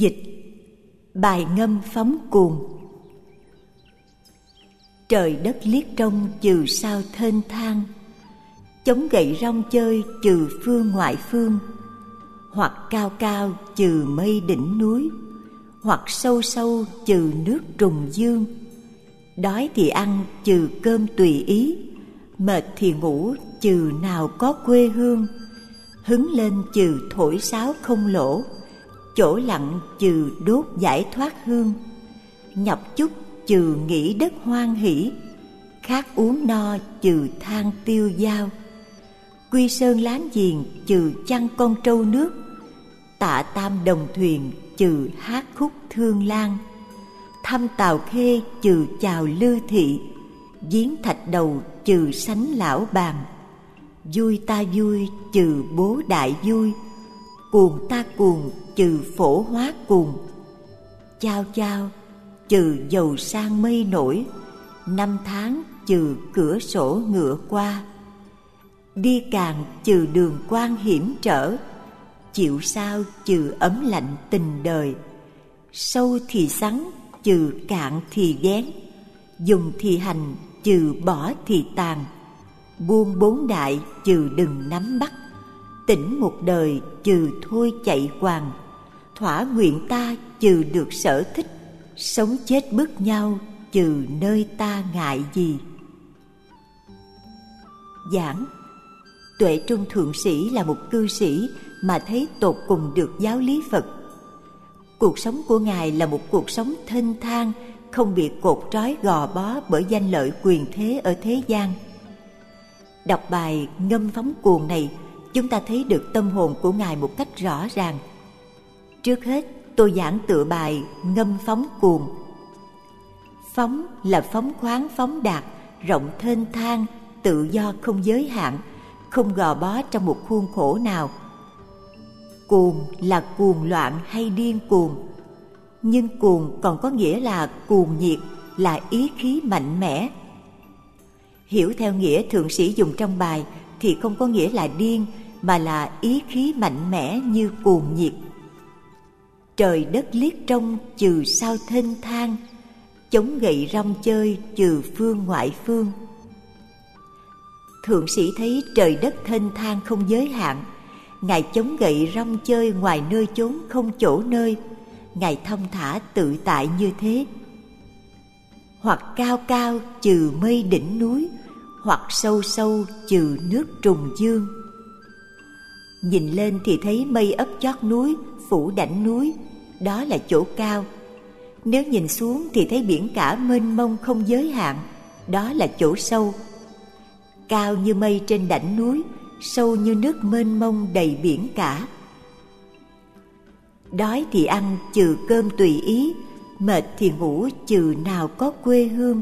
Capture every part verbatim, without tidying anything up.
Dịch. Bài ngâm phóng cuồng. Trời đất liếc trông trừ sao thênh thang, chống gậy rong chơi trừ phương ngoại phương, hoặc cao cao trừ mây đỉnh núi, hoặc sâu sâu trừ nước trùng dương. Đói thì ăn trừ cơm tùy ý, mệt thì ngủ trừ nào có quê hương. Hứng lên trừ thổi sáo không lỗ, chỗ lặng trừ đốt giải thoát hương. Nhọc chút trừ nghĩ đất hoan hỷ, khát uống no trừ than tiêu dao. Quy sơn láng giềng trừ chăn con trâu nước, tạ tam đồng thuyền trừ hát khúc thương lan. Thăm tàu khê trừ chào lư thị, giếng thạch đầu trừ sánh lão bàn. Vui ta vui trừ bố đại vui, cuồng ta cuồng trừ phổ hóa cuồng. Chao chao trừ dầu sang mây nổi, năm tháng trừ cửa sổ ngựa qua. Đi càng trừ đường quan hiểm trở, chịu sao trừ ấm lạnh tình đời. Sâu thì sắn trừ cạn thì ghén, dùng thì hành trừ bỏ thì tàn. Buông bốn đại trừ đừng nắm bắt, tỉnh một đời trừ thôi chạy hoàng. Thỏa nguyện ta trừ được sở thích, sống chết bước nhau trừ nơi ta ngại gì. Giảng. Tuệ Trung Thượng Sĩ là một cư sĩ mà thấy tột cùng được giáo lý Phật. Cuộc sống của Ngài là một cuộc sống thênh thang, không bị cột trói gò bó bởi danh lợi quyền thế ở thế gian. Đọc bài ngâm phóng cuồng này, chúng ta thấy được tâm hồn của Ngài một cách rõ ràng. Trước hết, tôi giảng tựa bài ngâm phóng cuồng. Phóng là phóng khoáng phóng đạt, rộng thênh thang, tự do không giới hạn, không gò bó trong một khuôn khổ nào. Cuồng là cuồng loạn hay điên cuồng, nhưng cuồng còn có nghĩa là cuồng nhiệt, là ý khí mạnh mẽ. Hiểu theo nghĩa thượng sĩ dùng trong bài thì không có nghĩa là điên, mà là ý khí mạnh mẽ như cuồng nhiệt. Trời đất liếc trông trừ sao thênh thang, chống gậy rong chơi trừ phương ngoại phương. Thượng sĩ thấy trời đất thênh thang không giới hạn, Ngài chống gậy rong chơi ngoài nơi chốn không chỗ nơi, Ngài thông thả tự tại như thế. Hoặc cao cao trừ mây đỉnh núi, hoặc sâu sâu trừ nước trùng dương. Nhìn lên thì thấy mây ấp chót núi, phủ đảnh núi, đó là chỗ cao. Nếu nhìn xuống thì thấy biển cả mênh mông không giới hạn, đó là chỗ sâu. Cao như mây trên đảnh núi, sâu như nước mênh mông đầy biển cả. Đói thì ăn trừ cơm tùy ý, mệt thì ngủ trừ nào có quê hương.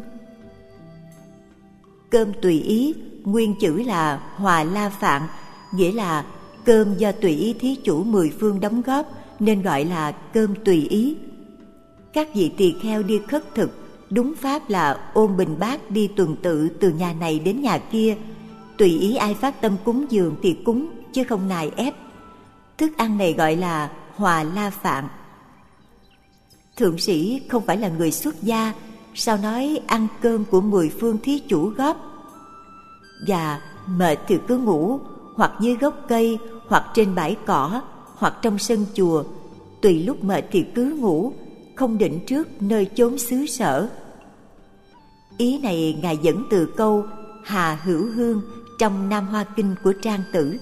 Cơm tùy ý, nguyên chữ là hòa la phạn, nghĩa là cơm do tùy ý thí chủ mười phương đóng góp nên gọi là cơm tùy ý. Các vị tỳ kheo đi khất thực, đúng pháp là ôm bình bát đi tuần tự từ nhà này đến nhà kia, tùy ý ai phát tâm cúng dường thì cúng, chứ không nài ép. Thức ăn này gọi là hòa la phạn. Thượng sĩ không phải là người xuất gia, sao nói ăn cơm của mười phương thí chủ góp. Và mệt thì cứ ngủ, hoặc dưới gốc cây, hoặc trên bãi cỏ, hoặc trong sân chùa. Tùy lúc mệt thì cứ ngủ, không định trước nơi chốn xứ sở. Ý này Ngài dẫn từ câu Hà Hữu Hương trong Nam Hoa Kinh của Trang Tử.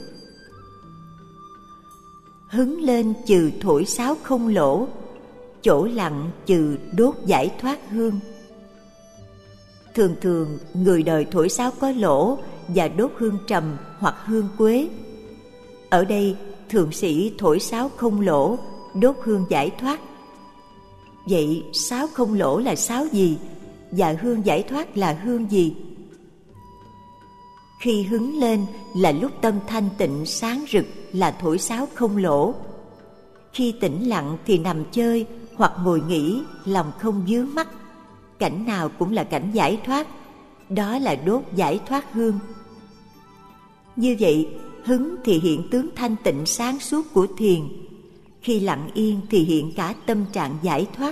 Hứng lên trừ thổi sáo không lỗ, chỗ lặng trừ đốt giải thoát hương. Thường thường người đời thổi sáo có lỗ và đốt hương trầm hoặc hương quế. Ở đây thượng sĩ thổi sáo không lỗ, đốt hương giải thoát. Vậy sáo không lỗ là sáo gì? Và hương giải thoát là hương gì? Khi hứng lên là lúc tâm thanh tịnh sáng rực là thổi sáo không lỗ. Khi tĩnh lặng thì nằm chơi hoặc ngồi nghỉ, lòng không vướng mắc. Cảnh nào cũng là cảnh giải thoát, đó là đốt giải thoát hương. Như vậy, hứng thì hiện tướng thanh tịnh sáng suốt của thiền. khi lặng yên thì hiện cả tâm trạng giải thoát.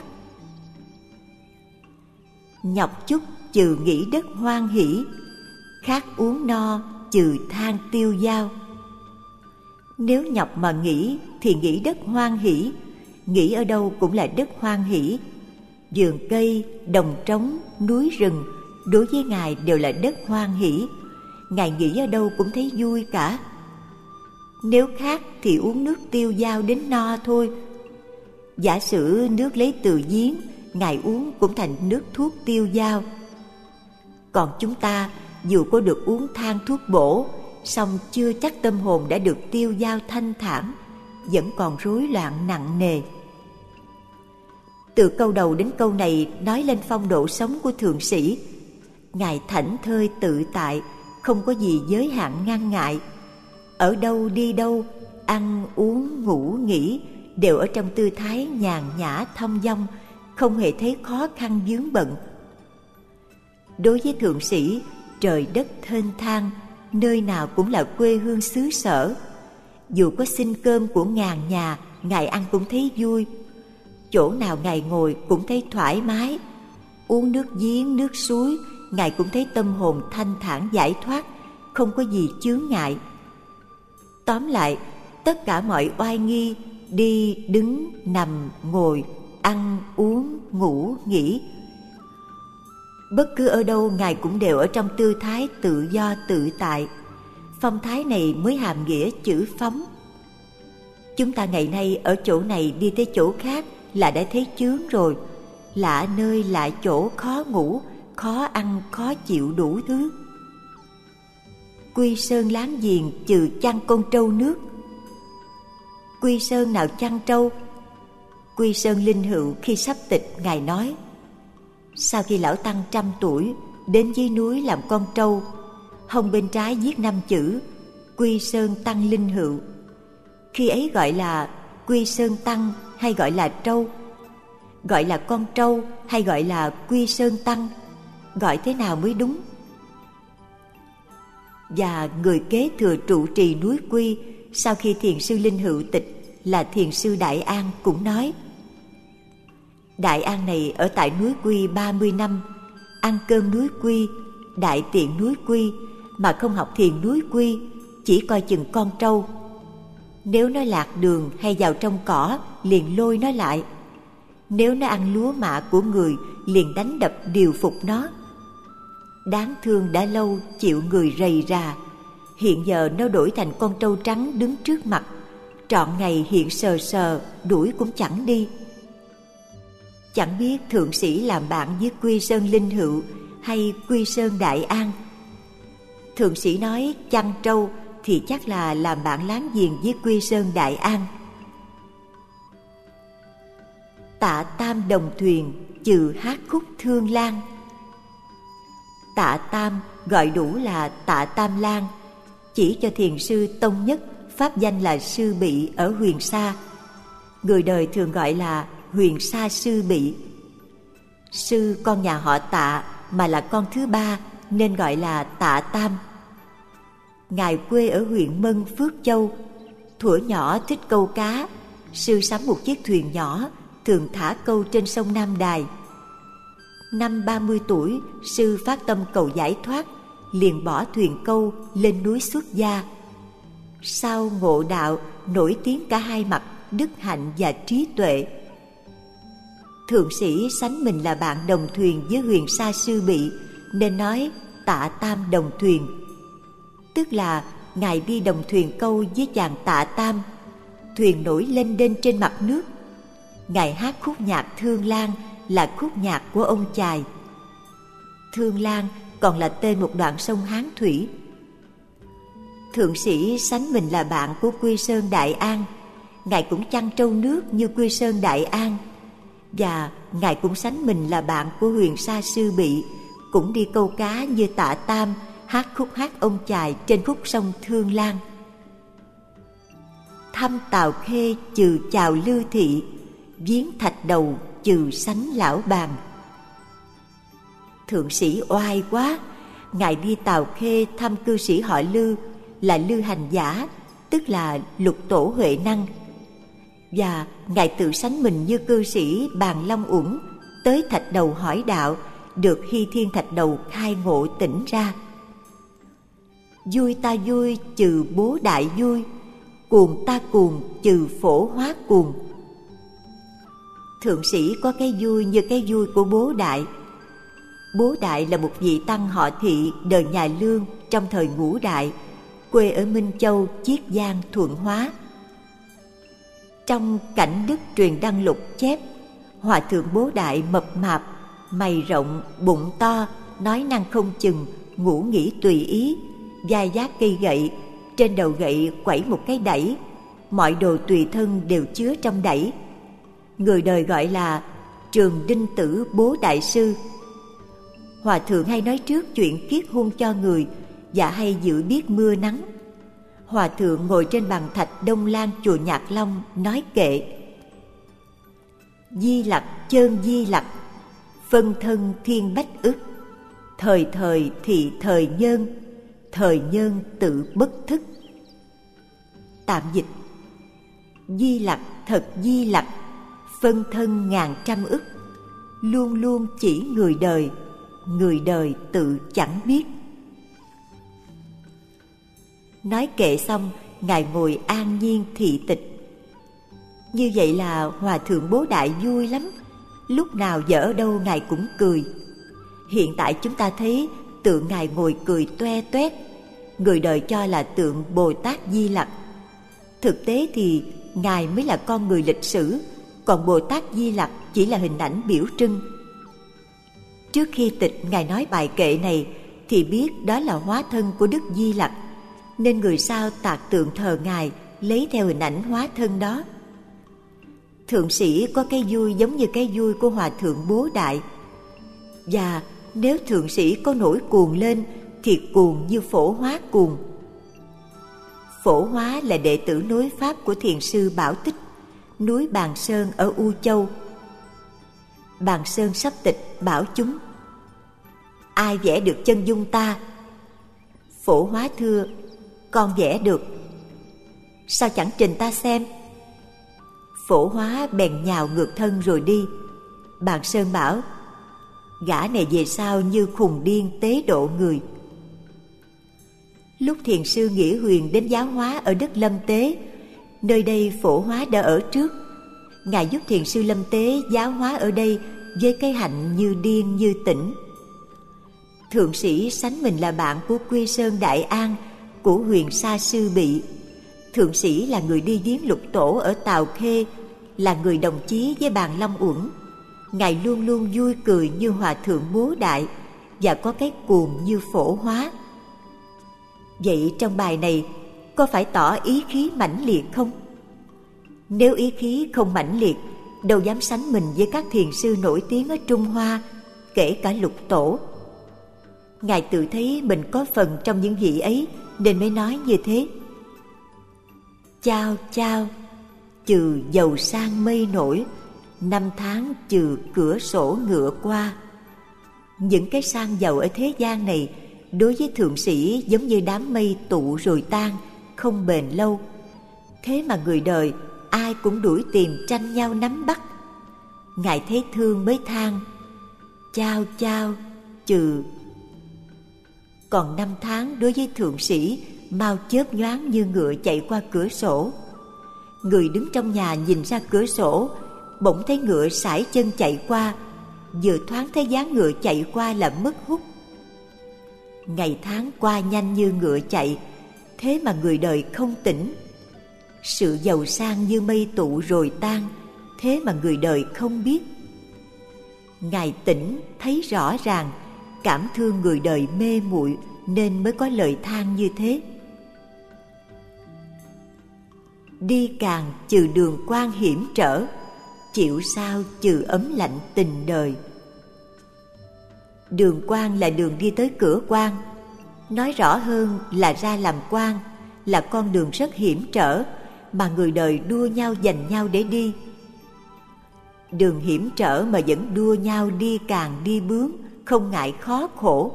Nhọc chút trừ nghĩ đất hoan hỷ, khát uống no trừ than tiêu dao. Nếu nhọc mà nghĩ thì nghĩ đất hoan hỷ, nghĩ ở đâu cũng là đất hoan hỷ. Vườn cây, đồng trống, núi rừng đối với Ngài đều là đất hoan hỷ. Ngài nghĩ ở đâu cũng thấy vui cả. Nếu khát thì uống nước tiêu dao đến no thôi. Giả sử nước lấy từ giếng, Ngài uống cũng thành nước thuốc tiêu dao. Còn chúng ta dù có được uống than thuốc bổ, song chưa chắc tâm hồn đã được tiêu dao thanh thản, vẫn còn rối loạn nặng nề. Từ câu đầu đến câu này nói lên phong độ sống của thượng sĩ. Ngài thảnh thơi tự tại, không có gì giới hạn ngăn ngại. Ở đâu đi đâu, ăn uống ngủ nghỉ đều ở trong tư thái nhàn nhã thong dong, không hề thấy khó khăn vướng bận. Đối với thượng sĩ, trời đất thênh thang, nơi nào cũng là quê hương xứ sở. Dù có xin cơm của ngàn nhà, Ngài ăn cũng thấy vui. Chỗ nào Ngài ngồi cũng thấy thoải mái. Uống nước giếng, nước suối, Ngài cũng thấy tâm hồn thanh thản giải thoát, không có gì chướng ngại. Tóm lại, tất cả mọi oai nghi, đi, đứng, nằm, ngồi, ăn, uống, ngủ, nghỉ, bất cứ ở đâu Ngài cũng đều ở trong tư thái tự do tự tại. Phong thái này mới hàm nghĩa chữ phóng. Chúng ta ngày nay ở chỗ này đi tới chỗ khác là đã thấy chướng rồi. Lạ nơi lạ chỗ, khó ngủ, khó ăn, khó chịu đủ thứ. Quy sơn láng giềng trừ chăn con trâu nước. Quy sơn nào chăn trâu? Quy sơn linh hữu khi sắp tịch, Ngài nói: sau khi lão tăng trăm tuổi đến dưới núi làm con trâu, hông bên trái viết năm chữ Quy Sơn Tăng Linh Hữu. Khi ấy gọi là Quy Sơn Tăng hay gọi là trâu? Gọi là con trâu hay gọi là Quy Sơn Tăng? Gọi thế nào mới đúng? Và người kế thừa trụ trì núi Quy sau khi thiền sư Linh Hữu tịch là thiền sư Đại An cũng nói: Đại An này ở tại núi Quy ba mươi năm, ăn cơm núi Quy, đại tiện núi Quy, mà không học thiền núi Quy, chỉ coi chừng con trâu. Nếu nó lạc đường hay vào trong cỏ, liền lôi nó lại. Nếu nó ăn lúa mạ của người, liền đánh đập điều phục nó. Đáng thương đã lâu chịu người rầy rà, hiện giờ nó đổi thành con trâu trắng đứng trước mặt, trọn ngày hiện sờ sờ, đuổi cũng chẳng đi. Chẳng biết thượng sĩ làm bạn với Quy Sơn Linh Hữu hay Quy Sơn Đại An. Thượng sĩ nói chăn trâu thì chắc là làm bạn láng giềng với Quy Sơn Đại An. Tạ Tam đồng thuyền trừ hát khúc Thương Lan. Tạ Tam gọi đủ là Tạ Tam Lan, chỉ cho thiền sư Tông Nhất pháp danh là Sư Bị ở Huyền Sa. Người đời thường gọi là Huyền Sa Sư Bị. Sư con nhà họ Tạ mà là con thứ ba nên gọi là Tạ Tam. Ngài quê ở huyện Mân, Phước Châu. Thuở nhỏ thích câu cá, sư sắm một chiếc thuyền nhỏ, thường thả câu trên sông Nam Đài. Năm ba mươi tuổi, sư phát tâm cầu giải thoát, liền bỏ thuyền câu lên núi xuất gia. Sau ngộ đạo, nổi tiếng cả hai mặt đức hạnh và trí tuệ. Thượng sĩ sánh mình là bạn đồng thuyền với Huyền Sa Sư Bị, nên nói Tạ Tam đồng thuyền. Tức là Ngài đi đồng thuyền câu với chàng Tạ Tam. Thuyền nổi lên đên trên mặt nước. Ngài hát khúc nhạc Thương Lan là khúc nhạc của ông chài. Thương Lan còn là tên một đoạn sông Hán Thủy. Thượng sĩ sánh mình là bạn của Quy Sơn Đại An. Ngài cũng chăn trâu nước như Quy Sơn Đại An. Và Ngài cũng sánh mình là bạn của Huyền Sa Sư Bị, cũng đi câu cá như Tạ Tam, hát khúc hát ông chài trên khúc sông Thương Lan. Thăm Tào Khê trừ chào Lưu Thị, viếng thạch đầu trừ sánh lão bàn. Thượng sĩ oai quá, Ngài đi Tào Khê thăm cư sĩ họ Lư là Lư Hành Giả, tức là lục tổ Huệ Năng. Và Ngài tự sánh mình như cư sĩ Bàn Long Uẩn tới thạch đầu hỏi đạo, được Hy Thiên thạch đầu khai ngộ tỉnh ra. Vui ta vui trừ bố đại vui, cuồng ta cuồng trừ phổ hóa cuồng. Thượng sĩ có cái vui như cái vui của bố đại. Bố đại là một vị tăng họ Thị, đời nhà Lương trong thời Ngũ Đại, quê ở Minh Châu, Chiết Giang, Thuận Hóa. Trong Cảnh Đức Truyền Đăng Lục chép, Hòa thượng Bố Đại mập mạp, mày rộng, bụng to, nói năng không chừng, ngủ nghỉ tùy ý, vai vác cây gậy, trên đầu gậy quẩy một cái đẩy, mọi đồ tùy thân đều chứa trong đẩy. Người đời gọi là Trường Đinh Tử Bố Đại Sư. Hòa thượng hay nói trước chuyện kiết hôn cho người và hay dự biết mưa nắng. Hòa thượng ngồi trên bàn thạch Đông Lan chùa Nhạc Long nói kệ: Di Lặc chơn Di Lặc, phân thân thiên bách ức, thời thời thị thời nhân, thời nhân tự bất thức. Tạm dịch: Di Lặc thật Di Lặc, phân thân ngàn trăm ức, luôn luôn chỉ người đời, người đời tự chẳng biết. Nói kệ xong, Ngài ngồi an nhiên thị tịch. Như vậy là Hòa thượng Bố Đại vui lắm, lúc nào dở ở đâu Ngài cũng cười. Hiện tại chúng ta thấy tượng Ngài ngồi cười toe toét, người đời cho là tượng Bồ Tát Di Lặc. Thực tế thì Ngài mới là con người lịch sử, còn Bồ Tát Di Lặc chỉ là hình ảnh biểu trưng. Trước khi tịch Ngài nói bài kệ này thì biết đó là hóa thân của Đức Di Lặc, nên người sau tạc tượng thờ Ngài lấy theo hình ảnh hóa thân đó. Thượng sĩ có cái vui giống như cái vui của Hòa thượng Bố Đại. Và nếu thượng sĩ có nổi cuồng lên thì cuồng như Phổ Hóa cuồng. Phổ Hóa là đệ tử nối pháp của thiền sư Bảo Tích, núi Bàn Sơn ở U Châu. Bàn Sơn sắp tịch bảo chúng: Ai vẽ được chân dung ta? Phổ Hóa thưa: Con vẽ được. Sao chẳng trình ta xem? Phổ Hóa bèn nhào ngược thân rồi đi. Bàn Sơn bảo: Gã này về sau như khùng điên tế độ người. Lúc thiền sư Nghĩa Huyền đến giáo hóa ở đất Lâm Tế, nơi đây Phổ Hóa đã ở trước. Ngài giúp thiền sư Lâm Tế giáo hóa ở đây với cái hạnh như điên như tỉnh. Thượng sĩ sánh mình là bạn của Quy Sơn Đại An, của Huyền Sa Sư Bị. Thượng sĩ là người đi viếng Lục Tổ ở Tào Khê, là người đồng chí với Bàn Long Uẩn. Ngài luôn luôn vui cười như Hòa thượng Bố Đại và có cái cuồng như Phổ Hóa. Vậy trong bài này có phải tỏ ý khí mãnh liệt không? Nếu ý khí không mãnh liệt, đâu dám sánh mình với các thiền sư nổi tiếng ở Trung Hoa, kể cả Lục Tổ. Ngài tự thấy mình có phần trong những vị ấy nên mới nói như thế. Chao chao, trừ dầu sang mây nổi, năm tháng trừ cửa sổ ngựa qua. Những cái sang dầu ở thế gian này đối với thượng sĩ giống như đám mây tụ rồi tan, không bền lâu. Thế mà người đời ai cũng đuổi tìm tranh nhau nắm bắt. Ngài thấy thương mới than: Chao chao, trừ. Còn năm tháng đối với thượng sĩ mau chớp nhoáng như ngựa chạy qua cửa sổ. Người đứng trong nhà nhìn ra cửa sổ, bỗng thấy ngựa sải chân chạy qua, vừa thoáng thấy dáng ngựa chạy qua là mất hút. Ngày tháng qua nhanh như ngựa chạy, thế mà người đời không tỉnh. Sự giàu sang như mây tụ rồi tan, thế mà người đời không biết. Ngài tỉnh thấy rõ ràng, cảm thương người đời mê muội nên mới có lời than như thế. Đi càng trừ đường quan hiểm trở, chịu sao trừ ấm lạnh tình đời. Đường quan là đường đi tới cửa quan, nói rõ hơn là ra làm quan, là con đường rất hiểm trở mà người đời đua nhau giành nhau để đi. Đường hiểm trở mà vẫn đua nhau đi càng đi bướng, không ngại khó khổ.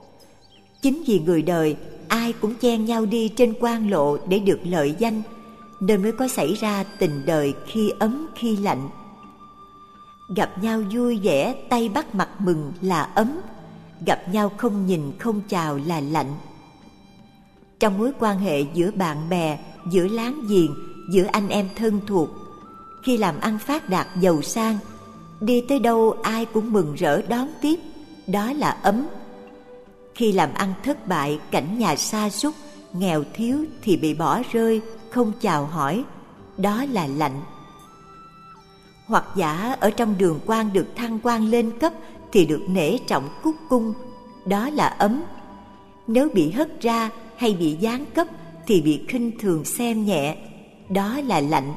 Chính vì người đời ai cũng chen nhau đi trên quan lộ để được lợi danh, nên mới có xảy ra tình đời khi ấm khi lạnh. Gặp nhau vui vẻ, tay bắt mặt mừng là ấm, gặp nhau không nhìn không chào là lạnh. Trong mối quan hệ giữa bạn bè, giữa láng giềng, giữa anh em thân thuộc, khi làm ăn phát đạt giàu sang, đi tới đâu ai cũng mừng rỡ đón tiếp, đó là ấm. Khi làm ăn thất bại, cảnh nhà sa sút, nghèo thiếu thì bị bỏ rơi, không chào hỏi, đó là lạnh. Hoặc giả ở trong đường quan được thăng quan lên cấp thì được nể trọng cúc cung, đó là ấm. Nếu bị hất ra hay bị giáng cấp thì bị khinh thường xem nhẹ, đó là lạnh.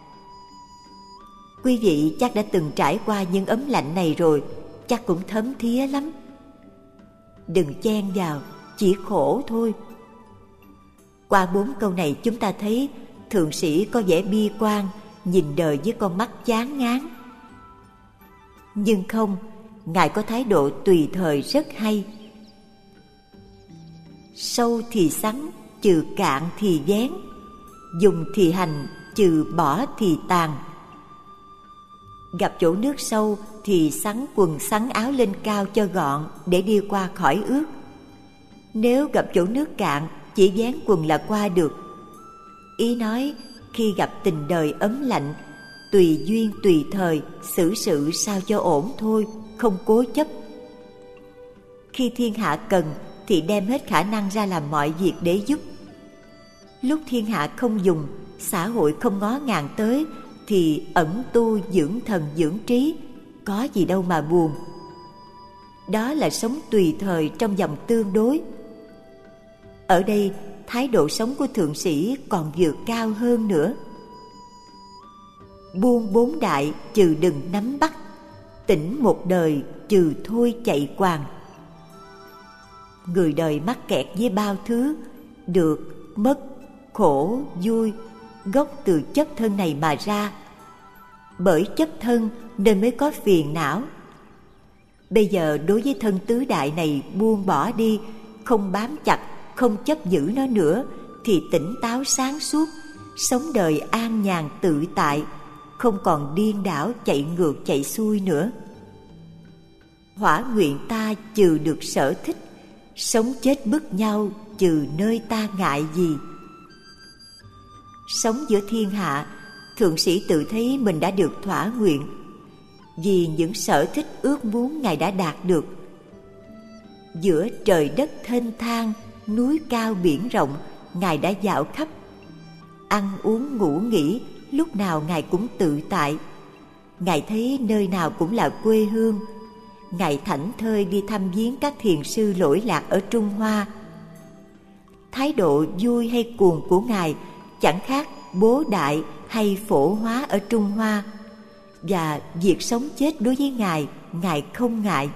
Quý vị chắc đã từng trải qua những ấm lạnh này rồi, chắc cũng thấm thía lắm. Đừng chen vào, chỉ khổ thôi. Qua bốn câu này chúng ta thấy thượng sĩ có vẻ bi quan, nhìn đời với con mắt chán ngán. Nhưng không, Ngài có thái độ tùy thời rất hay. Sâu thì sắn, trừ cạn thì vén, dùng thì hành, trừ bỏ thì tàn. Gặp chỗ nước sâu thì sắn quần sắn áo lên cao cho gọn để đi qua khỏi ướt. Nếu gặp chỗ nước cạn, chỉ vén quần là qua được. Ý nói khi gặp tình đời ấm lạnh, tùy duyên tùy thời, xử sự sao cho ổn thôi, không cố chấp. Khi thiên hạ cần thì đem hết khả năng ra làm mọi việc để giúp. Lúc thiên hạ không dùng, xã hội không ngó ngàng tới, thì ẩn tu dưỡng thần dưỡng trí, có gì đâu mà buồn. Đó là sống tùy thời trong vòng tương đối. Ở đây, thái độ sống của thượng sĩ còn vượt cao hơn nữa. Buông bốn đại trừ đừng nắm bắt, tỉnh một đời trừ thôi chạy quàng. Người đời mắc kẹt với bao thứ, được, mất, khổ, vui, gốc từ chấp thân này mà ra. Bởi chấp thân nên mới có phiền não. Bây giờ đối với thân tứ đại này buông bỏ đi, không bám chặt, không chấp giữ nó nữa, thì tỉnh táo sáng suốt, sống đời an nhàn tự tại, không còn điên đảo chạy ngược chạy xuôi nữa. Hỏa nguyện ta trừ được sở thích, sống chết bức nhau trừ nơi ta ngại gì. Sống giữa thiên hạ, thượng sĩ tự thấy mình đã được thỏa nguyện, vì những sở thích ước muốn Ngài đã đạt được. Giữa trời đất thênh thang, núi cao biển rộng, Ngài đã dạo khắp. Ăn uống ngủ nghỉ, lúc nào Ngài cũng tự tại. Ngài thấy nơi nào cũng là quê hương. Ngài thảnh thơi đi thăm viếng các thiền sư lỗi lạc ở Trung Hoa. Thái độ vui hay cuồng của Ngài chẳng khác Bố Đại hay Phổ Hóa ở Trung Hoa. Và việc sống chết đối với Ngài, Ngài không ngại.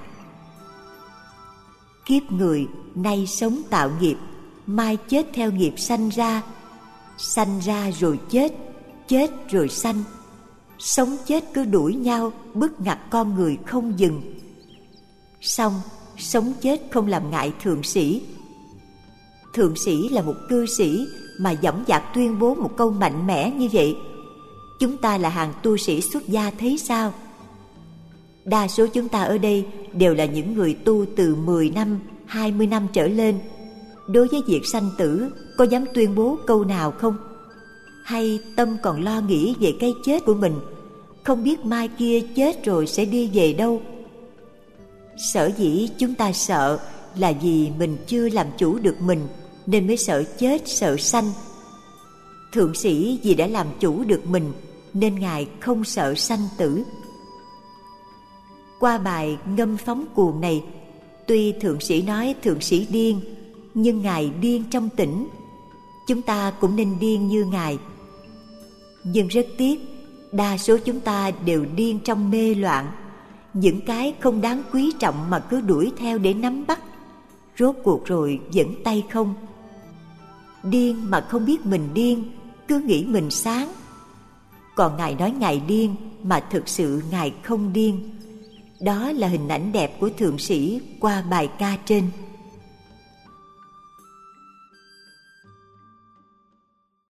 Kiếp người nay sống tạo nghiệp, mai chết theo nghiệp sanh ra. Sanh ra rồi chết, chết rồi sanh. Sống chết cứ đuổi nhau, bức ngặt con người không dừng. Song sống chết không làm ngại thượng sĩ. Thượng sĩ là một cư sĩ mà dõng dạc tuyên bố một câu mạnh mẽ như vậy. Chúng ta là hàng tu sĩ xuất gia thấy sao? Đa số chúng ta ở đây đều là những người tu từ mười năm, hai mươi năm trở lên. Đối với việc sanh tử, có dám tuyên bố câu nào không? Hay tâm còn lo nghĩ về cái chết của mình, không biết mai kia chết rồi sẽ đi về đâu? Sở dĩ chúng ta sợ là vì mình chưa làm chủ được mình, nên mới sợ chết, sợ sanh. Thượng sĩ vì đã làm chủ được mình, nên Ngài không sợ sanh tử. Qua bài ngâm phóng cuồng này, tuy thượng sĩ nói thượng sĩ điên, nhưng Ngài điên trong tỉnh. Chúng ta cũng nên điên như Ngài. Nhưng rất tiếc, đa số chúng ta đều điên trong mê loạn. Những cái không đáng quý trọng mà cứ đuổi theo để nắm bắt, rốt cuộc rồi vẫn tay không. Điên mà không biết mình điên, cứ nghĩ mình sáng. Còn Ngài nói Ngài điên mà thực sự Ngài không điên. Đó là hình ảnh đẹp của thượng sĩ qua bài ca trên.